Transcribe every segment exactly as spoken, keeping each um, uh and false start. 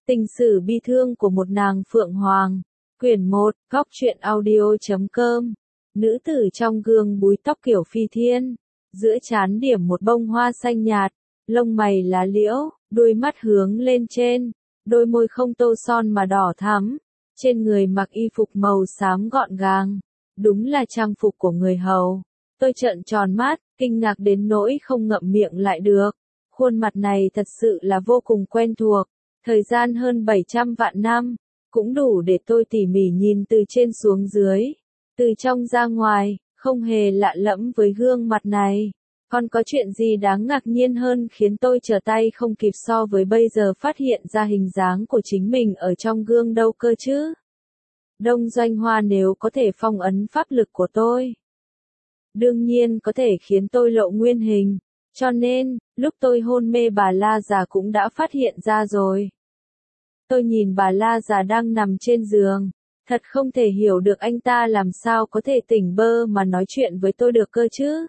Tình sử bi thương của một nàng phượng hoàng. Quyển một, góc truyện audio.com. Nữ tử trong gương búi tóc kiểu phi thiên. Giữa trán điểm một bông hoa xanh nhạt. Lông mày lá liễu, đuôi mắt hướng lên trên. Đôi môi không tô son mà đỏ thắm. Trên người mặc y phục màu xám gọn gàng. Đúng là trang phục của người hầu. Tôi trợn tròn mắt, kinh ngạc đến nỗi không ngậm miệng lại được. Khuôn mặt này thật sự là vô cùng quen thuộc. Thời gian hơn bảy trăm vạn năm, cũng đủ để tôi tỉ mỉ nhìn từ trên xuống dưới, từ trong ra ngoài, không hề lạ lẫm với gương mặt này. Còn có chuyện gì đáng ngạc nhiên hơn khiến tôi trở tay không kịp so với bây giờ phát hiện ra hình dáng của chính mình ở trong gương đâu cơ chứ? Đông Doanh Hoa nếu có thể phong ấn pháp lực của tôi, đương nhiên có thể khiến tôi lộ nguyên hình. Cho nên, lúc tôi hôn mê bà La già cũng đã phát hiện ra rồi. Tôi nhìn bà La già đang nằm trên giường, thật không thể hiểu được anh ta làm sao có thể tỉnh bơ mà nói chuyện với tôi được cơ chứ.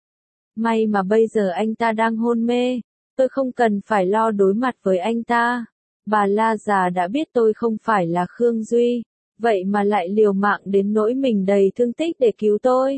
May mà bây giờ anh ta đang hôn mê, tôi không cần phải lo đối mặt với anh ta. Bà La già đã biết tôi không phải là Khương Duy, vậy mà lại liều mạng đến nỗi mình đầy thương tích để cứu tôi.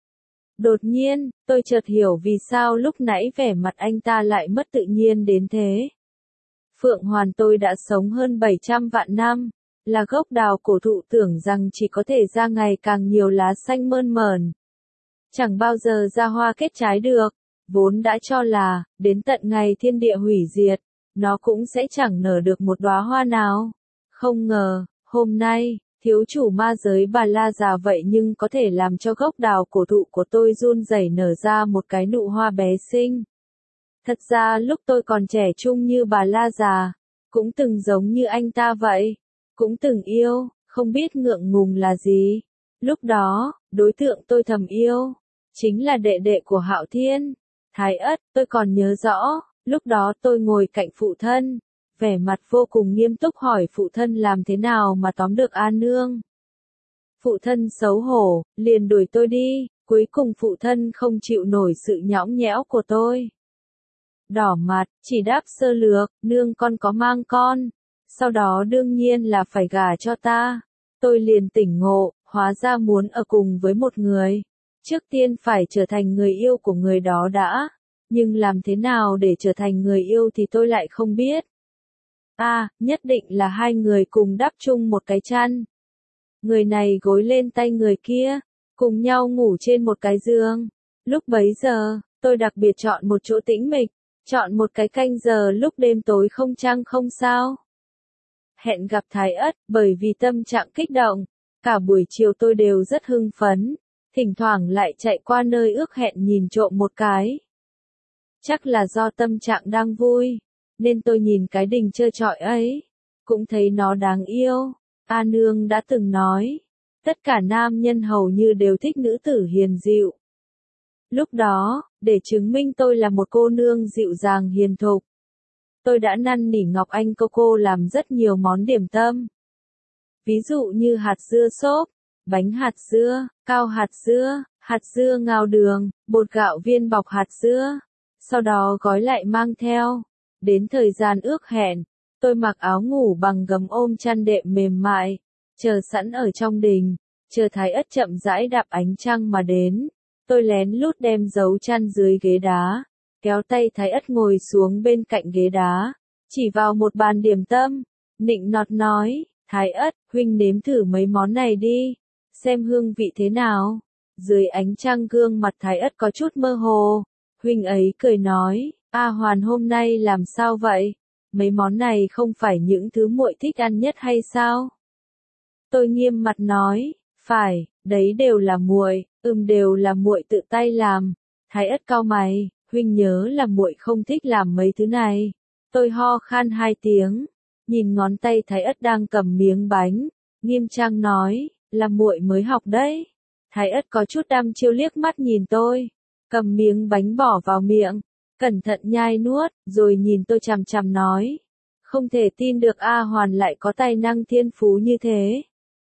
Đột nhiên, tôi chợt hiểu vì sao lúc nãy vẻ mặt anh ta lại mất tự nhiên đến thế. Phượng Hoàn tôi đã sống hơn bảy trăm vạn năm, là gốc đào cổ thụ tưởng rằng chỉ có thể ra ngày càng nhiều lá xanh mơn mởn. Chẳng bao giờ ra hoa kết trái được, vốn đã cho là, đến tận ngày thiên địa hủy diệt, nó cũng sẽ chẳng nở được một đóa hoa nào. Không ngờ, hôm nay, thiếu chủ ma giới bà La già vậy nhưng có thể làm cho gốc đào cổ thụ của tôi run rẩy nở ra một cái nụ hoa bé xinh. Thật ra lúc tôi còn trẻ trung như bà La già, cũng từng giống như anh ta vậy, cũng từng yêu, không biết ngượng ngùng là gì. Lúc đó, đối tượng tôi thầm yêu, chính là đệ đệ của Hạo Thiên, Thái Ất. Tôi còn nhớ rõ, lúc đó tôi ngồi cạnh phụ thân, vẻ mặt vô cùng nghiêm túc hỏi phụ thân làm thế nào mà tóm được A Nương. Phụ thân xấu hổ, liền đuổi tôi đi, cuối cùng phụ thân không chịu nổi sự nhõng nhẽo của tôi. Đỏ mặt, chỉ đáp sơ lược, nương con có mang con, sau đó đương nhiên là phải gả cho ta. Tôi liền tỉnh ngộ, hóa ra muốn ở cùng với một người, trước tiên phải trở thành người yêu của người đó đã, nhưng làm thế nào để trở thành người yêu thì tôi lại không biết. À, nhất định là hai người cùng đắp chung một cái chăn. Người này gối lên tay người kia, cùng nhau ngủ trên một cái giường. Lúc bấy giờ, tôi đặc biệt chọn một chỗ tĩnh mịch, chọn một cái canh giờ lúc đêm tối không trăng không sao. Hẹn gặp Thái Ất, bởi vì tâm trạng kích động, cả buổi chiều tôi đều rất hưng phấn, thỉnh thoảng lại chạy qua nơi ước hẹn nhìn trộm một cái. Chắc là do tâm trạng đang vui, nên tôi nhìn cái đình trơ trọi ấy, cũng thấy nó đáng yêu. A Nương đã từng nói, tất cả nam nhân hầu như đều thích nữ tử hiền dịu. Lúc đó, để chứng minh tôi là một cô nương dịu dàng hiền thục, tôi đã năn nỉ Ngọc Anh cô cô làm rất nhiều món điểm tâm. Ví dụ như hạt dưa xốp, bánh hạt dưa, cao hạt dưa, hạt dưa ngao đường, bột gạo viên bọc hạt dưa, sau đó gói lại mang theo. Đến thời gian ước hẹn, tôi mặc áo ngủ bằng gấm ôm chăn đệm mềm mại, chờ sẵn ở trong đình, chờ Thái Ất chậm rãi đạp ánh trăng mà đến. Tôi lén lút đem giấu chăn dưới ghế đá, kéo tay Thái Ất ngồi xuống bên cạnh ghế đá, chỉ vào một bàn điểm tâm, nịnh nọt nói, Thái Ất, huynh nếm thử mấy món này đi, xem hương vị thế nào. Dưới ánh trăng gương mặt Thái Ất có chút mơ hồ, huynh ấy cười nói, A Hoàn hôm nay làm sao vậy? Mấy món này không phải những thứ muội thích ăn nhất hay sao? Tôi nghiêm mặt nói, phải, đấy đều là muội, ừm đều là muội tự tay làm. Thái Ất cau mày, huynh nhớ là muội không thích làm mấy thứ này. Tôi ho khan hai tiếng, nhìn ngón tay Thái Ất đang cầm miếng bánh, nghiêm trang nói, là muội mới học đấy. Thái Ất có chút đăm chiêu liếc mắt nhìn tôi, cầm miếng bánh bỏ vào miệng, cẩn thận nhai nuốt, rồi nhìn tôi chằm chằm nói, không thể tin được A Hoàn lại có tài năng thiên phú như thế.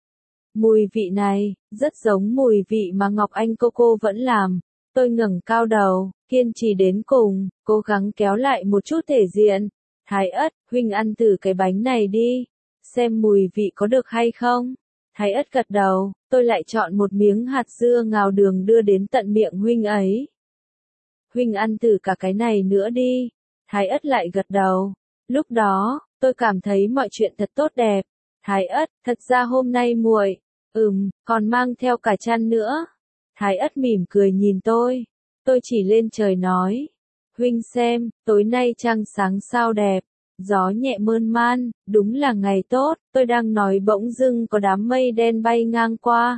Mùi vị này, rất giống mùi vị mà Ngọc Anh cô cô vẫn làm. Tôi ngẩng cao đầu, kiên trì đến cùng, cố gắng kéo lại một chút thể diện. Thái Ất, huynh ăn thử cái bánh này đi, xem mùi vị có được hay không. Thái Ất gật đầu, tôi lại chọn một miếng hạt dưa ngào đường đưa đến tận miệng huynh ấy. Huynh ăn thử cả cái này nữa đi. Thái Ất lại gật đầu. Lúc đó, tôi cảm thấy mọi chuyện thật tốt đẹp. Thái Ất, thật ra hôm nay muội, ừm, còn mang theo cả chăn nữa. Thái Ất mỉm cười nhìn tôi. Tôi chỉ lên trời nói. Huynh xem, tối nay trăng sáng sao đẹp. Gió nhẹ mơn man, đúng là ngày tốt. Tôi đang nói bỗng dưng có đám mây đen bay ngang qua,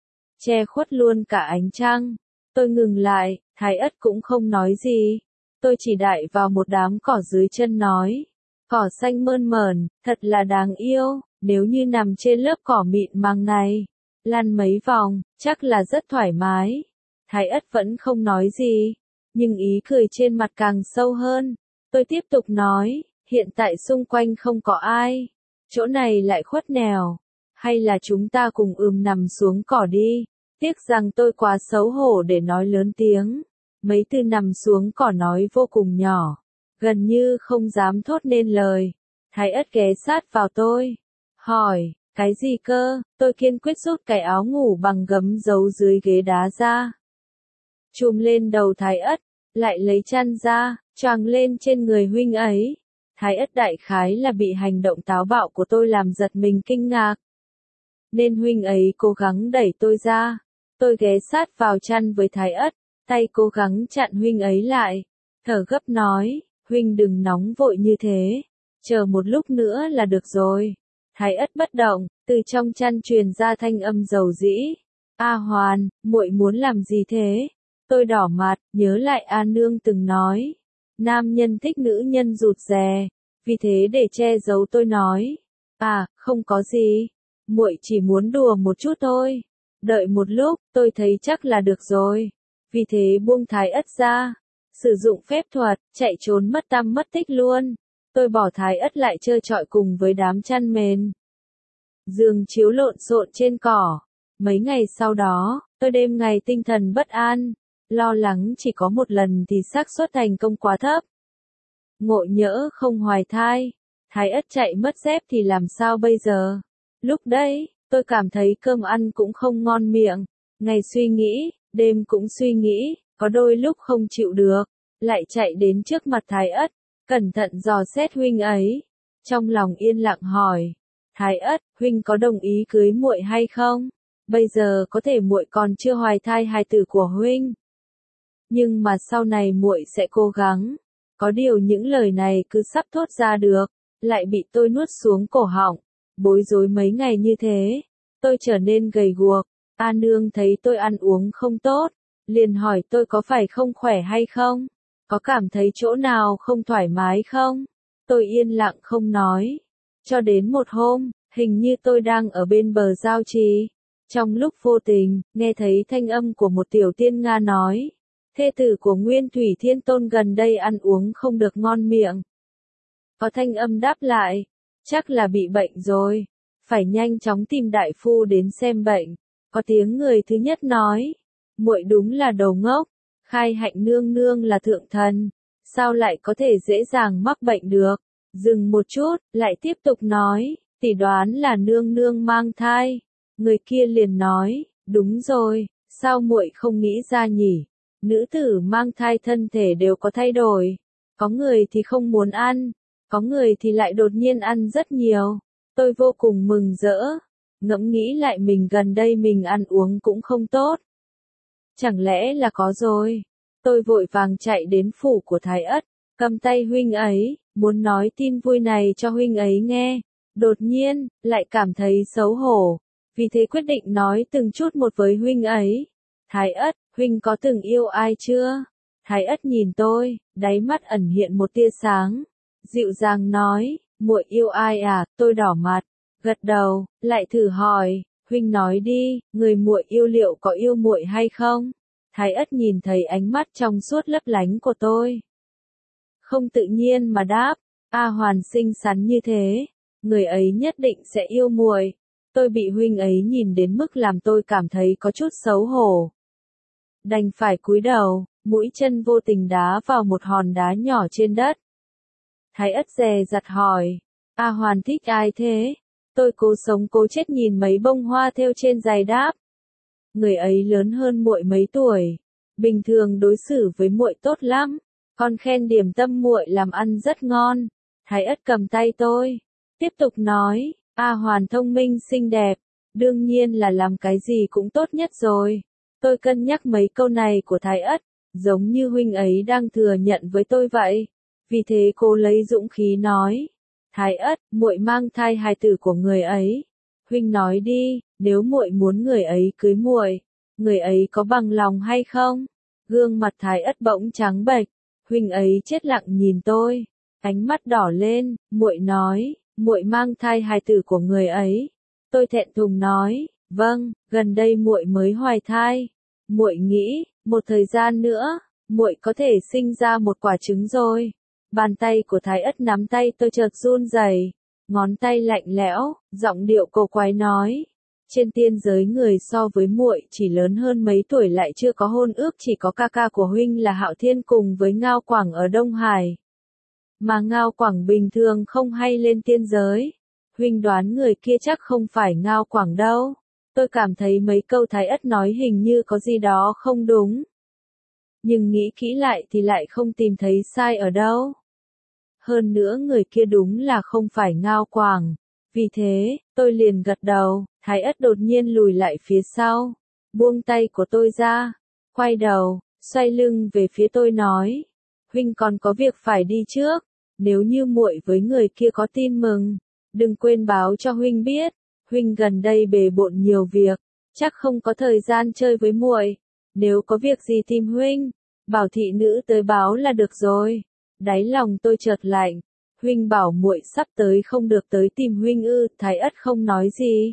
che khuất luôn cả ánh trăng. Tôi ngừng lại, Thái Ất cũng không nói gì. Tôi chỉ đại vào một đám cỏ dưới chân nói. Cỏ xanh mơn mởn, thật là đáng yêu, nếu như nằm trên lớp cỏ mịn màng này, lăn mấy vòng, chắc là rất thoải mái. Thái Ất vẫn không nói gì, nhưng ý cười trên mặt càng sâu hơn. Tôi tiếp tục nói, hiện tại xung quanh không có ai, chỗ này lại khuất nẻo, hay là chúng ta cùng ừm nằm xuống cỏ đi. Tiếc rằng tôi quá xấu hổ để nói lớn tiếng. Mấy từ nằm xuống cỏ nói vô cùng nhỏ, gần như không dám thốt nên lời. Thái Ất ghé sát vào tôi, hỏi, cái gì cơ? Tôi kiên quyết rút cái áo ngủ bằng gấm giấu dưới ghế đá ra, chùm lên đầu Thái Ất, lại lấy chăn ra, choàng lên trên người huynh ấy. Thái Ất đại khái là bị hành động táo bạo của tôi làm giật mình kinh ngạc, nên huynh ấy cố gắng đẩy tôi ra. Tôi ghé sát vào chăn với Thái Ất, tay cố gắng chặn huynh ấy lại, thở gấp nói, huynh đừng nóng vội như thế, chờ một lúc nữa là được rồi. Thái Ất bất động, từ trong chăn truyền ra thanh âm dầu dĩ. A Hoàn, muội muốn làm gì thế? Tôi đỏ mặt, nhớ lại A Nương từng nói, nam nhân thích nữ nhân rụt rè, vì thế để che giấu tôi nói, à, không có gì, muội chỉ muốn đùa một chút thôi. Đợi một lúc, tôi thấy chắc là được rồi. Vì thế buông Thái Ất ra, sử dụng phép thuật, chạy trốn mất tăm mất tích luôn. Tôi bỏ Thái Ất lại chơi trọi cùng với đám chăn mền, giường chiếu lộn xộn trên cỏ. Mấy ngày sau đó, tôi đêm ngày tinh thần bất an, lo lắng chỉ có một lần thì xác suất thành công quá thấp. Ngộ nhỡ không hoài thai, Thái Ất chạy mất dép thì làm sao bây giờ? Lúc đấy, tôi cảm thấy cơm ăn cũng không ngon miệng, ngày suy nghĩ, đêm cũng suy nghĩ, có đôi lúc không chịu được, lại chạy đến trước mặt Thái Ất, cẩn thận dò xét huynh ấy, trong lòng yên lặng hỏi, Thái Ất, huynh có đồng ý cưới muội hay không? Bây giờ có thể muội còn chưa hoài thai hài tử của huynh, nhưng mà sau này muội sẽ cố gắng. Có điều những lời này cứ sắp thốt ra được, lại bị tôi nuốt xuống cổ họng. Bối rối mấy ngày như thế, tôi trở nên gầy guộc. A Nương thấy tôi ăn uống không tốt, liền hỏi tôi có phải không khỏe hay không? Có cảm thấy chỗ nào không thoải mái không? Tôi yên lặng không nói. Cho đến một hôm, hình như tôi đang ở bên bờ giao trì. Trong lúc vô tình, nghe thấy thanh âm của một tiểu tiên Nga nói, thê tử của Nguyên Thủy Thiên Tôn gần đây ăn uống không được ngon miệng. Có thanh âm đáp lại, chắc là bị bệnh rồi, phải nhanh chóng tìm đại phu đến xem bệnh. Có tiếng người thứ nhất nói, muội đúng là đầu ngốc, Khai Hạnh nương nương là thượng thần, sao lại có thể dễ dàng mắc bệnh được? Dừng một chút, lại tiếp tục nói, tỷ đoán là nương nương mang thai. Người kia liền nói, đúng rồi, sao muội không nghĩ ra nhỉ? Nữ tử mang thai thân thể đều có thay đổi, có người thì không muốn ăn, có người thì lại đột nhiên ăn rất nhiều. Tôi vô cùng mừng rỡ, ngẫm nghĩ lại mình gần đây mình ăn uống cũng không tốt. Chẳng lẽ là có rồi? Tôi vội vàng chạy đến phủ của Thái Ất, cầm tay huynh ấy, muốn nói tin vui này cho huynh ấy nghe. Đột nhiên, lại cảm thấy xấu hổ, vì thế quyết định nói từng chút một với huynh ấy. Thái Ất, huynh có từng yêu ai chưa? Thái Ất nhìn tôi, đáy mắt ẩn hiện một tia sáng, dịu dàng nói, muội yêu ai à? Tôi đỏ mặt, gật đầu, lại thử hỏi, huynh nói đi, người muội yêu liệu có yêu muội hay không? Thái Ất nhìn thấy ánh mắt trong suốt lấp lánh của tôi, không tự nhiên mà đáp, A Hoàn xinh xắn như thế, người ấy nhất định sẽ yêu muội. Tôi bị huynh ấy nhìn đến mức làm tôi cảm thấy có chút xấu hổ, đành phải cúi đầu, mũi chân vô tình đá vào một hòn đá nhỏ trên đất. Thái Ất dè dặt hỏi. A Hoàn thích ai thế? Tôi cố sống cố chết nhìn mấy bông hoa thêu trên giày đáp. Người ấy lớn hơn muội mấy tuổi, bình thường đối xử với muội tốt lắm, còn khen điểm tâm muội làm ăn rất ngon. Thái Ất cầm tay tôi, tiếp tục nói, A Hoàn thông minh xinh đẹp, đương nhiên là làm cái gì cũng tốt nhất rồi. Tôi cân nhắc mấy câu này của Thái Ất, giống như huynh ấy đang thừa nhận với tôi vậy. Vì thế cô lấy dũng khí nói, Thái Ất, muội mang thai hài tử của người ấy. Huynh nói đi, nếu muội muốn người ấy cưới muội, người ấy có bằng lòng hay không? Gương mặt Thái Ất bỗng trắng bệch, huynh ấy chết lặng nhìn tôi, ánh mắt đỏ lên, muội nói, muội mang thai hài tử của người ấy. Tôi thẹn thùng nói, vâng, gần đây muội mới hoài thai. Muội nghĩ, một thời gian nữa, muội có thể sinh ra một quả trứng rồi. Bàn tay của Thái Ất nắm tay tôi chợt run rẩy, ngón tay lạnh lẽo, giọng điệu cổ quái nói, trên tiên giới người so với muội chỉ lớn hơn mấy tuổi lại chưa có hôn ước, chỉ có ca ca của huynh là Hạo Thiên cùng với Ngao Quảng ở Đông Hải. Mà Ngao Quảng bình thường không hay lên tiên giới. Huynh đoán người kia chắc không phải Ngao Quảng đâu. Tôi cảm thấy mấy câu Thái Ất nói hình như có gì đó không đúng. Nhưng nghĩ kỹ lại thì lại không tìm thấy sai ở đâu. Hơn nữa người kia đúng là không phải Ngao Quảng. Vì thế, tôi liền gật đầu. Thái Ất đột nhiên lùi lại phía sau, buông tay của tôi ra, quay đầu, xoay lưng về phía tôi nói, huynh còn có việc phải đi trước, nếu như muội với người kia có tin mừng, đừng quên báo cho huynh biết, huynh gần đây bề bộn nhiều việc, chắc không có thời gian chơi với muội, nếu có việc gì tìm huynh, bảo thị nữ tới báo là được rồi. Đáy lòng tôi chợt lạnh, huynh bảo muội sắp tới không được tới tìm huynh ư? Thái Ất không nói gì.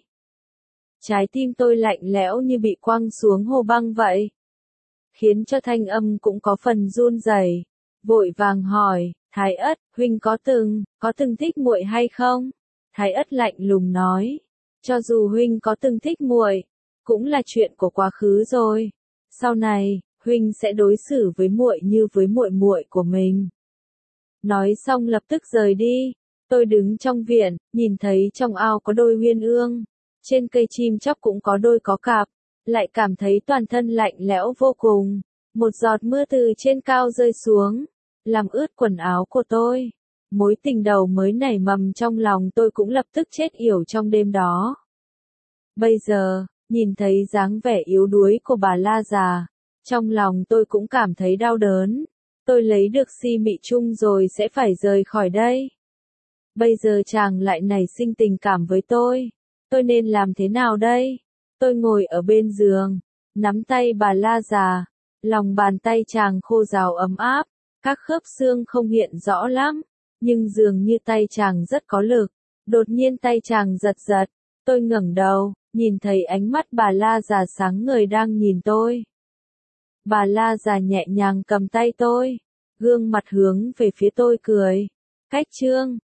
Trái tim tôi lạnh lẽo như bị quăng xuống hồ băng vậy, khiến cho thanh âm cũng có phần run rẩy. Vội vàng hỏi, Thái Ất, huynh có từng, có từng thích muội hay không? Thái Ất lạnh lùng nói, cho dù huynh có từng thích muội, cũng là chuyện của quá khứ rồi. Sau này, huynh sẽ đối xử với muội như với muội muội của mình. Nói xong lập tức rời đi. Tôi đứng trong viện, nhìn thấy trong ao có đôi uyên ương, trên cây chim chóc cũng có đôi có cạp, lại cảm thấy toàn thân lạnh lẽo vô cùng. Một giọt mưa từ trên cao rơi xuống, làm ướt quần áo của tôi. Mối tình đầu mới nảy mầm trong lòng tôi cũng lập tức chết yểu trong đêm đó. Bây giờ, nhìn thấy dáng vẻ yếu đuối của bà La già, trong lòng tôi cũng cảm thấy đau đớn. Tôi lấy được Si Mị Trung rồi sẽ phải rời khỏi đây. Bây giờ chàng lại nảy sinh tình cảm với tôi. Tôi nên làm thế nào đây? Tôi ngồi ở bên giường, nắm tay bà La già, lòng bàn tay chàng khô ráo ấm áp, các khớp xương không hiện rõ lắm, nhưng dường như tay chàng rất có lực. Đột nhiên tay chàng giật giật, tôi ngẩng đầu, nhìn thấy ánh mắt bà La già sáng ngời đang nhìn tôi. Bà La già nhẹ nhàng cầm tay tôi, gương mặt hướng về phía tôi cười. Cách chương